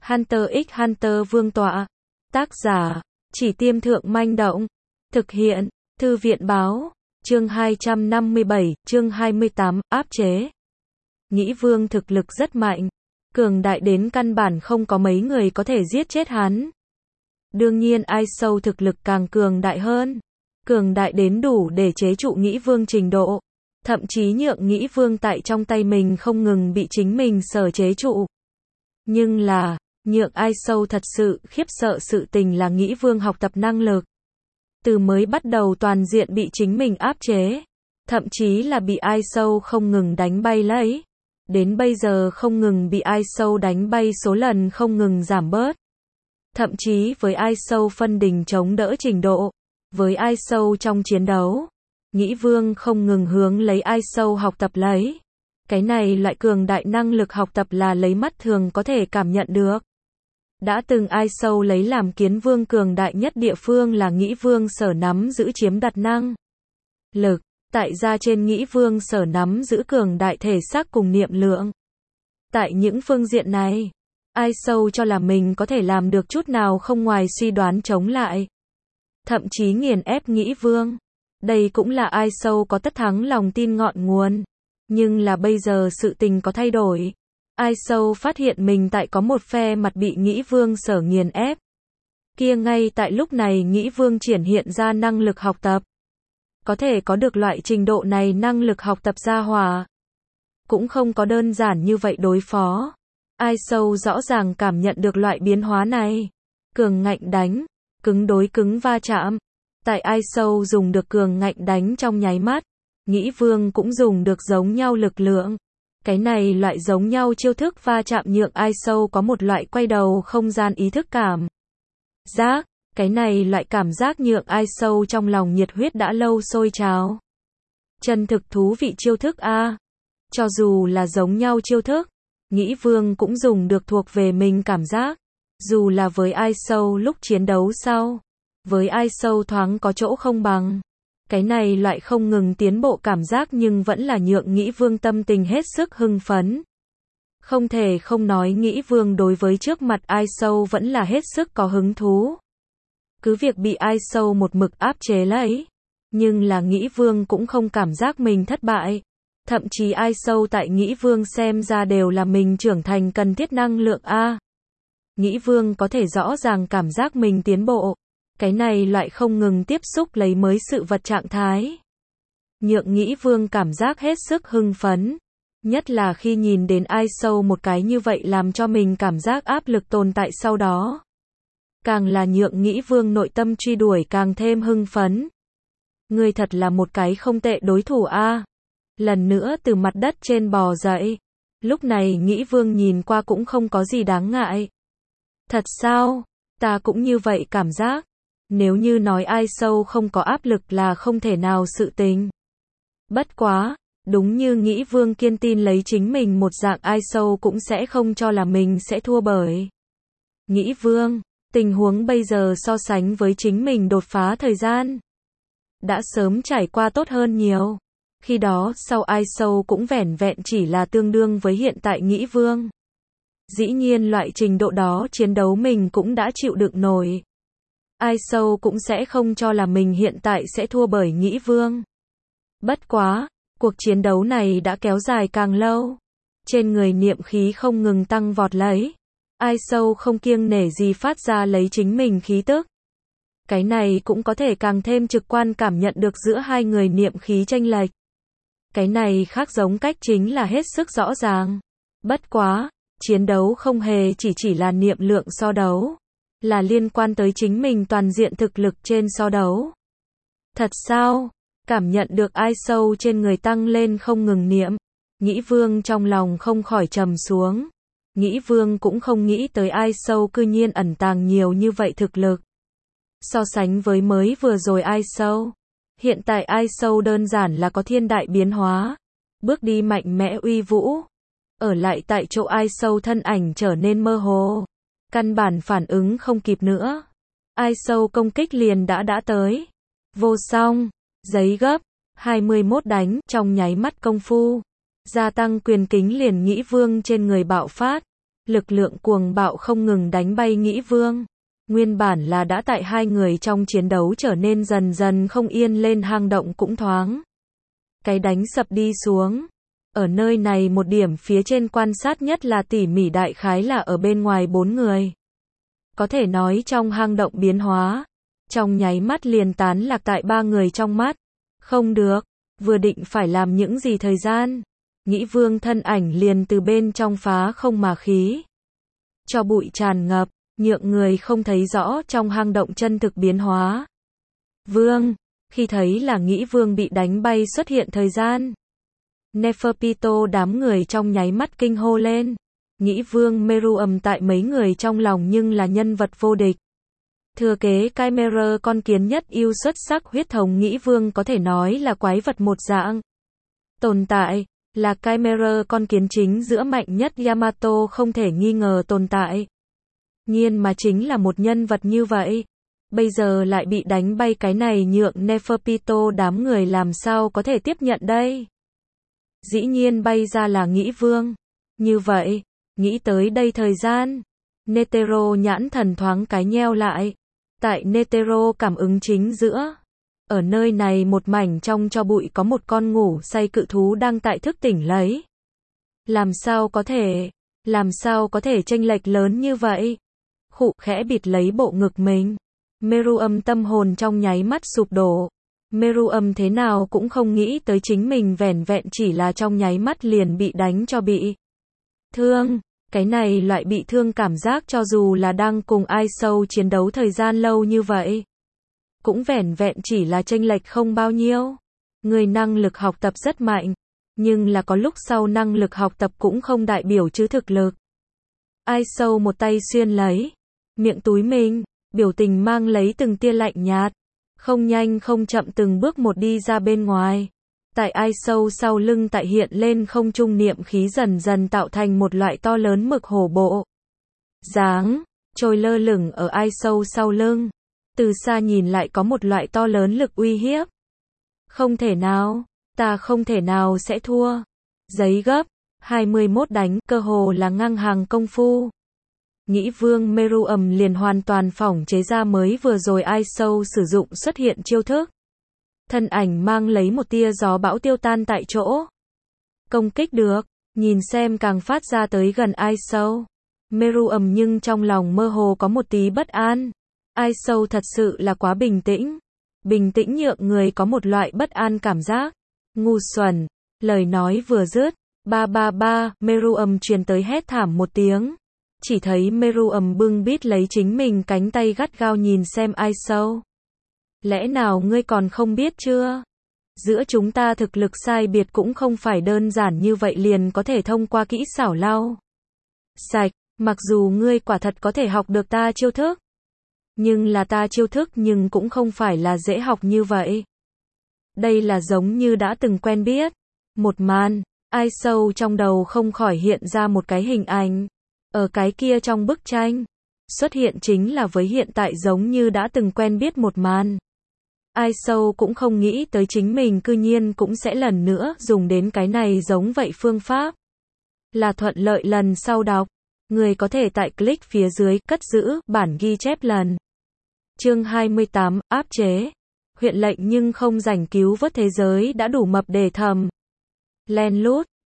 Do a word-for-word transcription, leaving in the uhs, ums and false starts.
Hunter x Hunter Vương tọa. Tác giả, Chỉ Tiêm Thượng Manh Động. Thực hiện, Thư viện Báo. Chương hai trăm năm mươi bảy, chương hai mươi tám, áp chế. Nghĩ Vương thực lực rất mạnh. Cường đại đến căn bản không có mấy người có thể giết chết hắn. Đương nhiên Ai Sâu thực lực càng cường đại hơn. Cường đại đến đủ để chế trụ Nghĩ Vương trình độ. Thậm chí nhượng Nghĩ Vương tại trong tay mình không ngừng bị chính mình sở chế trụ. Nhưng là, nhượng Ai Sâu thật sự khiếp sợ sự tình là Nghĩ Vương học tập năng lực. Từ mới bắt đầu toàn diện bị chính mình áp chế. Thậm chí là bị Ai Sâu không ngừng đánh bay lấy. Đến bây giờ không ngừng bị Ai Sâu đánh bay số lần không ngừng giảm bớt. Thậm chí với Ai Sâu phân đình chống đỡ trình độ. Với Ai Sâu trong chiến đấu. Nghĩ Vương không ngừng hướng lấy Ai Sâu học tập lấy. Cái này loại cường đại năng lực học tập là lấy mắt thường có thể cảm nhận được. Đã từng Ai Sâu lấy làm kiến vương cường đại nhất địa phương là Nghĩ Vương sở nắm giữ chiếm đặt năng lực. Tại ra trên Nghĩ Vương sở nắm giữ cường đại thể xác cùng niệm lượng. Tại những phương diện này, Ai Sâu cho là mình có thể làm được chút nào không ngoài suy đoán chống lại. Thậm chí nghiền ép Nghĩ Vương. Đây cũng là Ai Sâu có tất thắng lòng tin ngọn nguồn. Nhưng là bây giờ sự tình có thay đổi. Ai Sâu phát hiện mình tại có một phe mặt bị Nghĩ Vương sở nghiền ép. Kia ngay tại lúc này Nghĩ Vương triển hiện ra năng lực học tập. Có thể có được loại trình độ này năng lực học tập gia hòa. Cũng không có đơn giản như vậy đối phó. Ai Sâu rõ ràng cảm nhận được loại biến hóa này. Cường ngạnh đánh, cứng đối cứng va chạm. Tại Ai Sâu dùng được cường ngạnh đánh trong nháy mắt. Nghĩ Vương cũng dùng được giống nhau lực lượng. Cái này loại giống nhau chiêu thức va chạm nhượng Ai Sâu có một loại quay đầu không gian ý thức cảm giác. Cái này loại cảm giác nhượng Ai Sâu trong lòng nhiệt huyết đã lâu sôi trào. Chân thực thú vị chiêu thức a. Cho dù là giống nhau chiêu thức, Nghĩ Vương cũng dùng được thuộc về mình cảm giác. Dù là với Ai Sâu lúc chiến đấu sau, với Ai Sâu thoáng có chỗ không bằng. Cái này loại không ngừng tiến bộ cảm giác nhưng vẫn là nhượng Nghĩ Vương tâm tình hết sức hưng phấn. Không thể không nói Nghĩ Vương đối với trước mặt Ai Sâu vẫn là hết sức có hứng thú. Cứ việc bị Ai Sâu một mực áp chế lấy. Nhưng là Nghĩ Vương cũng không cảm giác mình thất bại. Thậm chí Ai Sâu tại Nghĩ Vương xem ra đều là mình trưởng thành cần thiết năng lượng A. Nghĩ Vương có thể rõ ràng cảm giác mình tiến bộ. Cái này loại không ngừng tiếp xúc lấy mới sự vật trạng thái. Nhượng Nghĩ Vương cảm giác hết sức hưng phấn. Nhất là khi nhìn đến Ai Sâu một cái như vậy làm cho mình cảm giác áp lực tồn tại sau đó. Càng là nhượng Nghĩ Vương nội tâm truy đuổi càng thêm hưng phấn. Ngươi thật là một cái không tệ đối thủ a. Lần nữa từ mặt đất trên bò dậy. Lúc này Nghĩ Vương nhìn qua cũng không có gì đáng ngại. Thật sao? Ta cũng như vậy cảm giác. Nếu như nói Ai Sâu không có áp lực là không thể nào sự tình. Bất quá, đúng như Nghĩ Vương kiên tin lấy chính mình một dạng Ai Sâu cũng sẽ không cho là mình sẽ thua bởi. Nghĩ Vương, tình huống bây giờ so sánh với chính mình đột phá thời gian. Đã sớm trải qua tốt hơn nhiều. Khi đó sau Ai Sâu cũng vẻn vẹn chỉ là tương đương với hiện tại Nghĩ Vương. Dĩ nhiên loại trình độ đó chiến đấu mình cũng đã chịu đựng nổi. Ai Sâu cũng sẽ không cho là mình hiện tại sẽ thua bởi Nghĩ Vương. Bất quá, cuộc chiến đấu này đã kéo dài càng lâu. Trên người niệm khí không ngừng tăng vọt lấy. Ai Sâu không kiêng nể gì phát ra lấy chính mình khí tức. Cái này cũng có thể càng thêm trực quan cảm nhận được giữa hai người niệm khí chênh lệch. Cái này khác giống cách chính là hết sức rõ ràng. Bất quá, chiến đấu không hề chỉ chỉ là niệm lượng so đấu. Là liên quan tới chính mình toàn diện thực lực trên so đấu. Thật sao? Cảm nhận được Ai Sâu trên người tăng lên không ngừng niệm. Nghĩ Vương trong lòng không khỏi trầm xuống. Nghĩ Vương cũng không nghĩ tới Ai Sâu cư nhiên ẩn tàng nhiều như vậy thực lực. So sánh với mới vừa rồi Ai Sâu. Hiện tại Ai Sâu đơn giản là có thiên đại biến hóa. Bước đi mạnh mẽ uy vũ. Ở lại tại chỗ Ai Sâu thân ảnh trở nên mơ hồ. Căn bản phản ứng không kịp nữa. Ai Sâu công kích liền đã đã tới. Vô song, giấy gấp, hai mươi mốt đánh, trong nháy mắt công phu. Gia tăng quyền kính liền Nghĩ Vương trên người bạo phát. Lực lượng cuồng bạo không ngừng đánh bay Nghĩ Vương. Nguyên bản là đã tại hai người trong chiến đấu trở nên dần dần không yên lên hang động cũng thoáng. Cái đánh sập đi xuống. Ở nơi này một điểm phía trên quan sát nhất là tỉ mỉ đại khái là ở bên ngoài bốn người. Có thể nói trong hang động biến hóa. Trong nháy mắt liền tán lạc tại ba người trong mắt. Không được. Vừa định phải làm những gì thời gian. Nghĩ Vương thân ảnh liền từ bên trong phá không mà khí. Cho bụi tràn ngập. Nhượng người không thấy rõ trong hang động chân thực biến hóa. Vương. Khi thấy là Nghĩ Vương bị đánh bay xuất hiện thời gian. Neferpito đám người trong nháy mắt kinh hô lên. Nghĩ Vương Meruem tại mấy người trong lòng nhưng là nhân vật vô địch. Thừa kế Chimera con kiến nhất yêu xuất sắc huyết thống Nghĩ Vương có thể nói là quái vật một dạng. Tồn tại, là Chimera con kiến chính giữa mạnh nhất Yamato không thể nghi ngờ tồn tại. Nhiên mà chính là một nhân vật như vậy. Bây giờ lại bị đánh bay cái này nhượng Neferpito đám người làm sao có thể tiếp nhận đây. Dĩ nhiên bay ra là Nghĩ Vương. Như vậy, nghĩ tới đây thời gian. Netero nhãn thần thoáng cái nheo lại. Tại Netero cảm ứng chính giữa. Ở nơi này một mảnh trong cho bụi có một con ngủ say cự thú đang tại thức tỉnh lấy. Làm sao có thể, làm sao có thể chênh lệch lớn như vậy? Khụ khẽ bịt lấy bộ ngực mình. Meruem tâm hồn trong nháy mắt sụp đổ. Meruem thế nào cũng không nghĩ tới chính mình vẻn vẹn chỉ là trong nháy mắt liền bị đánh cho bị thương. Cái này loại bị thương cảm giác cho dù là đang cùng ai sâu chiến đấu thời gian lâu như vậy. Cũng vẻn vẹn chỉ là chênh lệch không bao nhiêu. Người năng lực học tập rất mạnh. Nhưng là có lúc sau năng lực học tập cũng không đại biểu chứ thực lực. Ai sâu một tay xuyên lấy. Miệng túi mình. Biểu tình mang lấy từng tia lạnh nhạt. Không nhanh không chậm từng bước một đi ra bên ngoài. Tại ai sâu sau lưng tại hiện lên không trung niệm khí dần dần tạo thành một loại to lớn mực hổ bộ. Dáng, trôi lơ lửng ở ai sâu sau lưng. Từ xa nhìn lại có một loại to lớn lực uy hiếp. Không thể nào, ta không thể nào sẽ thua. Giấy gấp, hai mươi mốt đánh, cơ hồ là ngang hàng công phu. Nghĩ Vương Meruem liền hoàn toàn phỏng chế ra mới vừa rồi ai sâu sử dụng xuất hiện chiêu thức. Thân ảnh mang lấy một tia gió bão tiêu tan tại chỗ. Công kích được, nhìn xem càng phát ra tới gần ai sâu. Meruem nhưng trong lòng mơ hồ có một tí bất an. Ai sâu thật sự là quá bình tĩnh. Bình tĩnh nhượng người có một loại bất an cảm giác. Ngu xuẩn, lời nói vừa dứt. Ba ba ba, Meruem truyền tới hét thảm một tiếng. Chỉ thấy Meruem bưng bít lấy chính mình cánh tay gắt gao nhìn xem ai sâu. Lẽ nào ngươi còn không biết chưa? Giữa chúng ta thực lực sai biệt cũng không phải đơn giản như vậy liền có thể thông qua kỹ xảo lau sạch, mặc dù ngươi quả thật có thể học được ta chiêu thức. Nhưng là ta chiêu thức nhưng cũng không phải là dễ học như vậy. Đây là giống như đã từng quen biết. Một màn, ai sâu trong đầu không khỏi hiện ra một cái hình ảnh. Ở cái kia trong bức tranh, xuất hiện chính là với hiện tại giống như đã từng quen biết một màn. Ai sâu cũng không nghĩ tới chính mình cư nhiên cũng sẽ lần nữa dùng đến cái này giống vậy phương pháp. Là thuận lợi lần sau đọc. Người có thể tại click phía dưới cất giữ bản ghi chép lần. Chương hai mươi tám, áp chế. Huyện lệnh nhưng không rảnh cứu vớt thế giới đã đủ mập để thầm. Len lút,